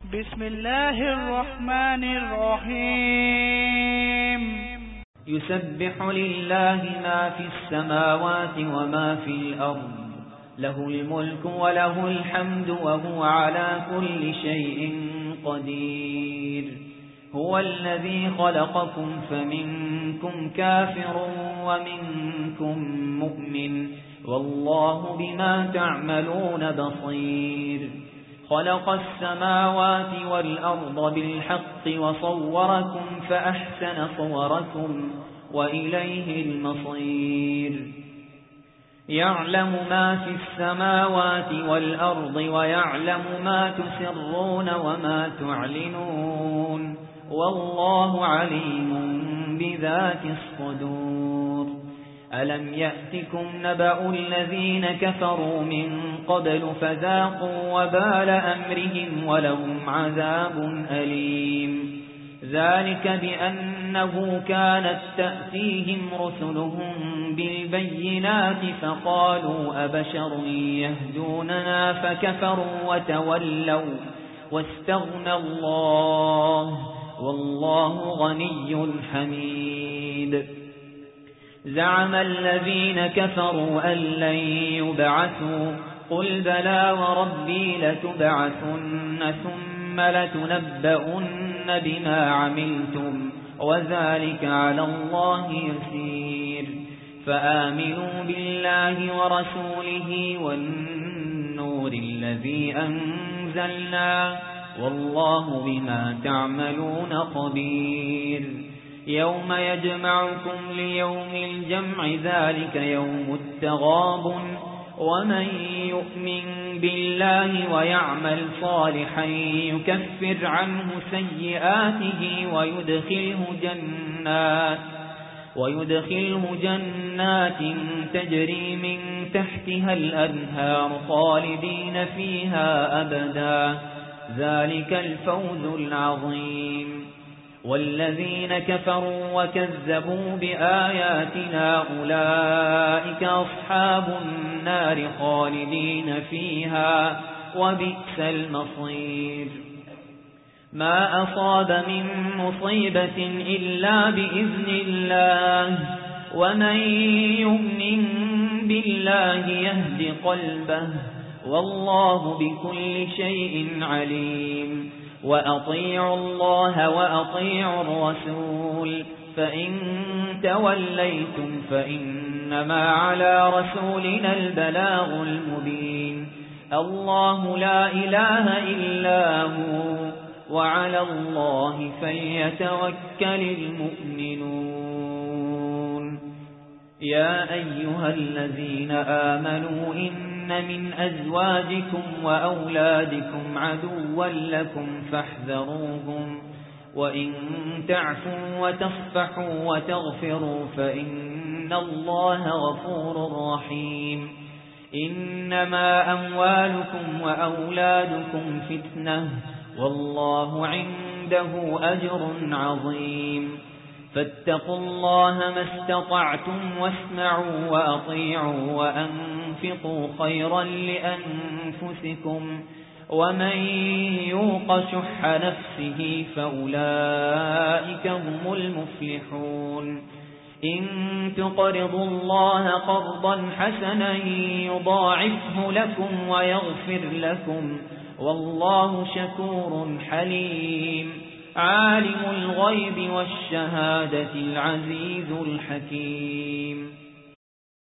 بسم الله الرحمن الرحيم يسبح لله ما في السماوات وما في الأرض له الملك وله الحمد وهو على كل شيء قدير هو الذي خلقكم فمنكم كافر ومنكم مؤمن والله بما تعملون بصير خلق السماوات والأرض بالحق وصوركم فأحسن صوركم وإليه المصير يعلم ما في السماوات والأرض ويعلم ما تسرون وما تعلنون والله عليم بذات الصدور ألم يأتكم نبأ الذين كفروا من قبل فذاقوا وبال أمرهم ولهم عذاب أليم ذلك بأنه كانت تأتيهم رسلهم بالبينات فقالوا أبشر يهدوننا فكفروا وتولوا واستغنى الله والله غني حميد زعم الذين كفروا أن لن يبعثوا قل بلى وربي لتبعثن ثم لتنبؤن بما عملتم وذلك على الله يسير فآمنوا بالله ورسوله والنور الذي أنزلنا والله بما تعملون خبير يوم يجمعكم ليوم الجمع ذلك يوم التغابن ومن يؤمن بالله ويعمل صالحا يكفر عنه سيئاته ويدخله جنات تجري من تحتها الأنهار خالدين فيها أبدا ذلك الفوز العظيم والذين كفروا وكذبوا بآياتنا أولئك أصحاب النار خالدين فيها وبئس المصير ما أصاب من مصيبة إلا بإذن الله ومن يؤمن بالله يهد قلبه والله بكل شيء عليم وأطيعوا الله وأطيعوا الرسول فإن توليتم فإنما على رسولنا البلاغ المبين الله لا إله إلا هو وعلى الله فليتوكل المؤمنون يا أيها الذين آمنوا إن من أزواجكم وأولادكم عدوا لكم فاحذروهم وإن تعفوا وتصفحوا وتغفروا فإن الله غفور رحيم إنما أموالكم وأولادكم فتنة والله عنده أجر عظيم فاتقوا الله ما استطعتم واسمعوا وأطيعوا وأنفقوا خيرا لأنفسكم ومن يوق شح نفسه فأولئك هم المفلحون إن تقرضوا الله قرضا حسنا يضاعفه لكم ويغفر لكم والله شكور حليم عالم الغيب والشهادة العزيز الحكيم